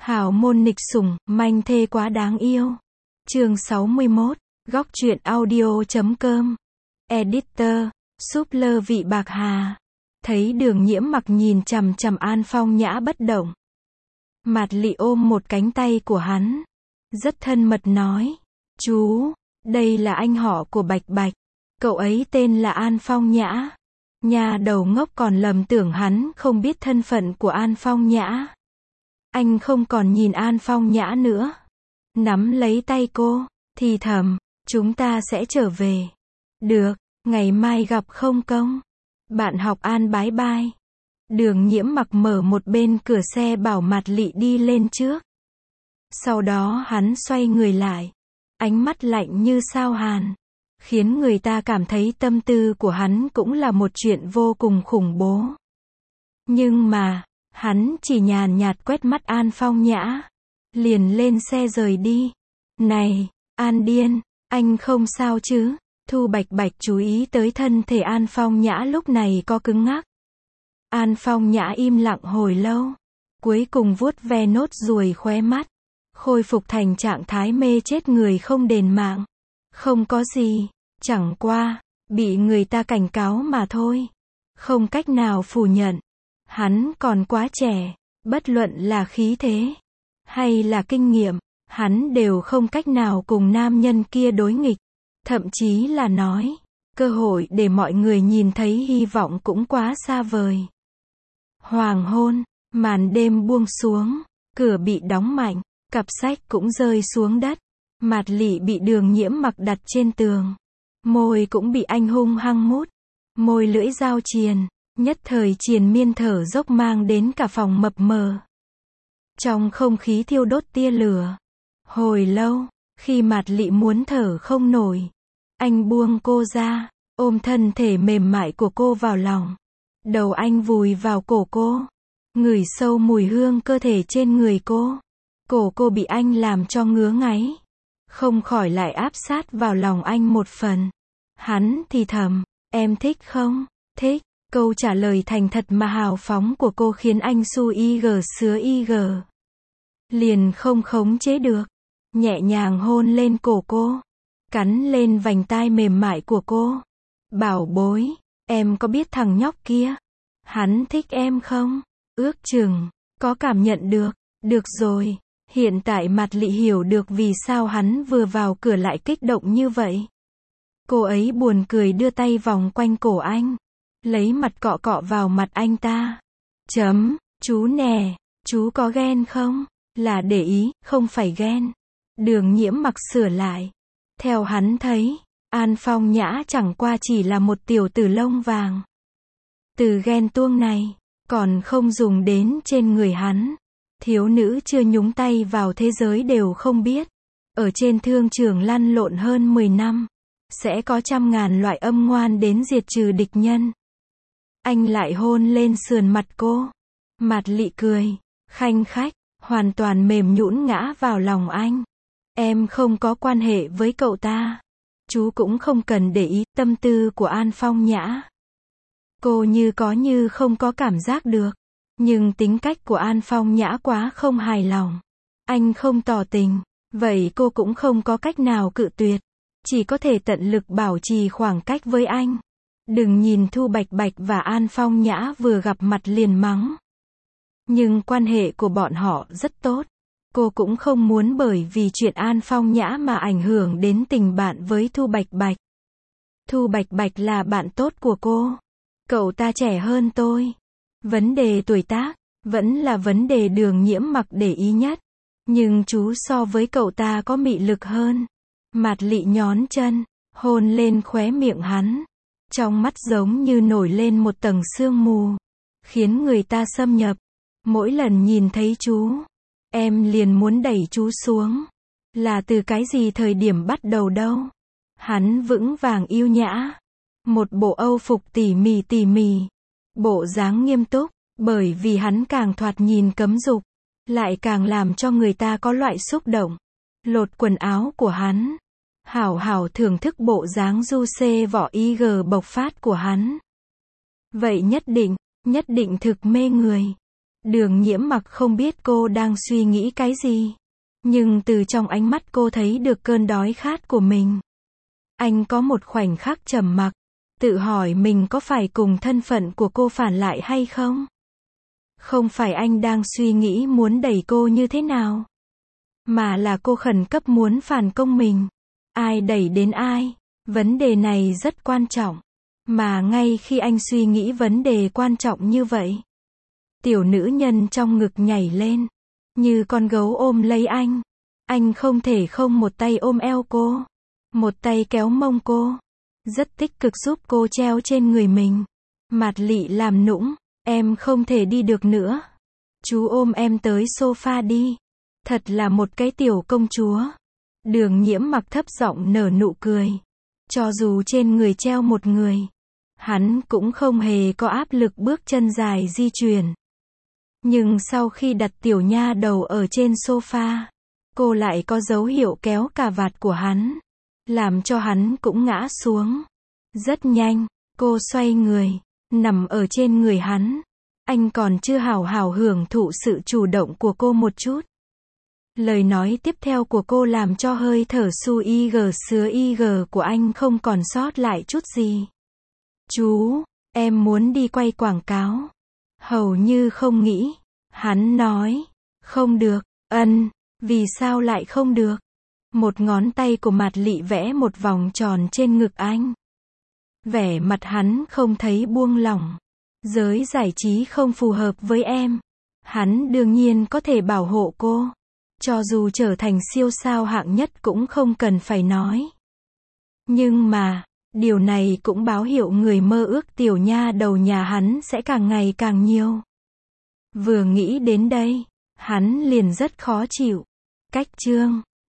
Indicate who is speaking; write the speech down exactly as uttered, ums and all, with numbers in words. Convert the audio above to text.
Speaker 1: Hảo môn nghịch sủng, manh thê quá đáng yêu. Chương sáu mươi mốt, góc truyện audio chấm com. Editor, súp lơ vị bạc hà. Thấy Đường Nhiễm Mặc nhìn chằm chằm An Phong Nhã bất động. Mạt Lị ôm một cánh tay của hắn. Rất thân mật nói. Chú, đây là anh họ của Bạch Bạch. Cậu ấy tên là An Phong Nhã. Nhà đầu ngốc còn lầm tưởng hắn không biết thân phận của An Phong Nhã. Anh không còn nhìn An Phong Nhã nữa. Nắm lấy tay cô, thì thầm, chúng ta sẽ trở về. Được, ngày mai gặp không công? Bạn học An bái bai. Đường Nhiễm Mặc mở một bên cửa xe bảo Mạt Lị đi lên trước. Sau đó hắn xoay người lại. Ánh mắt lạnh như sao hàn. Khiến người ta cảm thấy tâm tư của hắn cũng là một chuyện vô cùng khủng bố. Nhưng mà, hắn chỉ nhàn nhạt quét mắt An Phong Nhã. Liền lên xe rời đi. Này, An điên, anh không sao chứ? Thu Bạch Bạch chú ý tới thân thể An Phong Nhã lúc này có cứng ngắc. An Phong Nhã im lặng hồi lâu. Cuối cùng vuốt ve nốt ruồi khóe mắt. Khôi phục thành trạng thái mê chết người không đền mạng. Không có gì, chẳng qua, bị người ta cảnh cáo mà thôi. Không cách nào phủ nhận. Hắn còn quá trẻ, bất luận là khí thế, hay là kinh nghiệm, hắn đều không cách nào cùng nam nhân kia đối nghịch. Thậm chí là nói, cơ hội để mọi người nhìn thấy hy vọng cũng quá xa vời. Hoàng hôn, màn đêm buông xuống, cửa bị đóng mạnh, cặp sách cũng rơi xuống đất. Mạt Lị bị Đường Nhiễm Mặc đặt trên tường. Môi cũng bị anh hung hăng mút. Môi lưỡi dao triền, nhất thời triền miên thở dốc mang đến cả phòng mập mờ. Trong không khí thiêu đốt tia lửa. Hồi lâu, khi Mạt Lị muốn thở không nổi, anh buông cô ra, ôm thân thể mềm mại của cô vào lòng. Đầu anh vùi vào cổ cô, ngửi sâu mùi hương cơ thể trên người cô. Cổ cô bị anh làm cho ngứa ngáy. Không khỏi lại áp sát vào lòng anh một phần. Hắn thì thầm, em thích không? Thích. Câu trả lời thành thật mà hào phóng của cô khiến anh su y gờ sứa y gờ. Liền không khống chế được. Nhẹ nhàng hôn lên cổ cô. Cắn lên vành tai mềm mại của cô. Bảo bối, em có biết thằng nhóc kia? Hắn thích em không? Ước chừng, có cảm nhận được. Được rồi. Hiện tại Mạt Lị hiểu được vì sao hắn vừa vào cửa lại kích động như vậy. Cô ấy buồn cười đưa tay vòng quanh cổ anh. Lấy mặt cọ cọ vào mặt anh ta. Chấm, chú nè, chú có ghen không? Là để ý, không phải ghen. Đường Nhiễm Mặc sửa lại. Theo hắn thấy, An Phong Nhã chẳng qua chỉ là một tiểu tử lông vàng. Từ ghen tuông này, còn không dùng đến trên người hắn. Thiếu nữ chưa nhúng tay vào thế giới đều không biết. Ở trên thương trường lăn lộn hơn mười năm. Sẽ có trăm ngàn loại âm ngoan đến diệt trừ địch nhân. Anh lại hôn lên sườn mặt cô. Mạt Lị cười, khanh khách, hoàn toàn mềm nhũn ngã vào lòng anh. Em không có quan hệ với cậu ta. Chú cũng không cần để ý tâm tư của An Phong Nhã. Cô như có như không có cảm giác được. Nhưng tính cách của An Phong Nhã quá không hài lòng. Anh không tỏ tình, vậy cô cũng không có cách nào cự tuyệt. Chỉ có thể tận lực bảo trì khoảng cách với anh. Đừng nhìn Thu Bạch Bạch và An Phong Nhã vừa gặp mặt liền mắng. Nhưng quan hệ của bọn họ rất tốt. Cô cũng không muốn bởi vì chuyện An Phong Nhã mà ảnh hưởng đến tình bạn với Thu Bạch Bạch. Thu Bạch Bạch là bạn tốt của cô. Cậu ta trẻ hơn tôi. Vấn đề tuổi tác, vẫn là vấn đề Đường Nhiễm Mặc để ý nhất. Nhưng chú so với cậu ta có mị lực hơn. Mạt Lị nhón chân, hôn lên khóe miệng hắn. Trong mắt giống như nổi lên một tầng sương mù. Khiến người ta xâm nhập. Mỗi lần nhìn thấy chú, em liền muốn đẩy chú xuống. Là từ cái gì thời điểm bắt đầu đâu? Hắn vững vàng yêu nhã. Một bộ âu phục tỉ mỉ tỉ mỉ. Bộ dáng nghiêm túc, bởi vì hắn càng thoạt nhìn cấm dục, lại càng làm cho người ta có loại xúc động. Lột quần áo của hắn, hảo hảo thưởng thức bộ dáng du xê vỏ y gờ bộc phát của hắn. Vậy nhất định, nhất định thực mê người. Đường Nhiễm Mặc không biết cô đang suy nghĩ cái gì. Nhưng từ trong ánh mắt cô thấy được cơn đói khát của mình. Anh có một khoảnh khắc trầm mặc, tự hỏi mình có phải cùng thân phận của cô phản lại hay không? Không phải anh đang suy nghĩ muốn đẩy cô như thế nào, mà là cô khẩn cấp muốn phản công mình. Ai đẩy đến ai? Vấn đề này rất quan trọng. Mà ngay khi anh suy nghĩ vấn đề quan trọng như vậy, tiểu nữ nhân trong ngực nhảy lên, như con gấu ôm lấy anh. Anh không thể không một tay ôm eo cô, một tay kéo mông cô, rất tích cực giúp cô treo trên người mình. Mạt Lị làm nũng, em không thể đi được nữa. Chú ôm em tới sofa đi. Thật là một cái tiểu công chúa. Đường Nhiễm Mặc thấp giọng nở nụ cười. Cho dù trên người treo một người, hắn cũng không hề có áp lực bước chân dài di chuyển. Nhưng sau khi đặt tiểu nha đầu ở trên sofa, cô lại có dấu hiệu kéo cà vạt của hắn, làm cho hắn cũng ngã xuống. Rất nhanh, cô xoay người, nằm ở trên người hắn. Anh còn chưa hào hào hưởng thụ sự chủ động của cô một chút. Lời nói tiếp theo của cô làm cho hơi thở su y gờ sứa y gờ của anh không còn sót lại chút gì. Chú, em muốn đi quay quảng cáo. Hầu như không nghĩ. Hắn nói, không được. Ân, vì sao lại không được? Một ngón tay của Mạt Lị vẽ một vòng tròn trên ngực anh. Vẻ mặt hắn không thấy buông lỏng. Giới giải trí không phù hợp với em. Hắn đương nhiên có thể bảo hộ cô. Cho dù trở thành siêu sao hạng nhất cũng không cần phải nói. Nhưng mà, điều này cũng báo hiệu người mơ ước tiểu nha đầu nhà hắn sẽ càng ngày càng nhiều. Vừa nghĩ đến đây, hắn liền rất khó chịu. Cách chương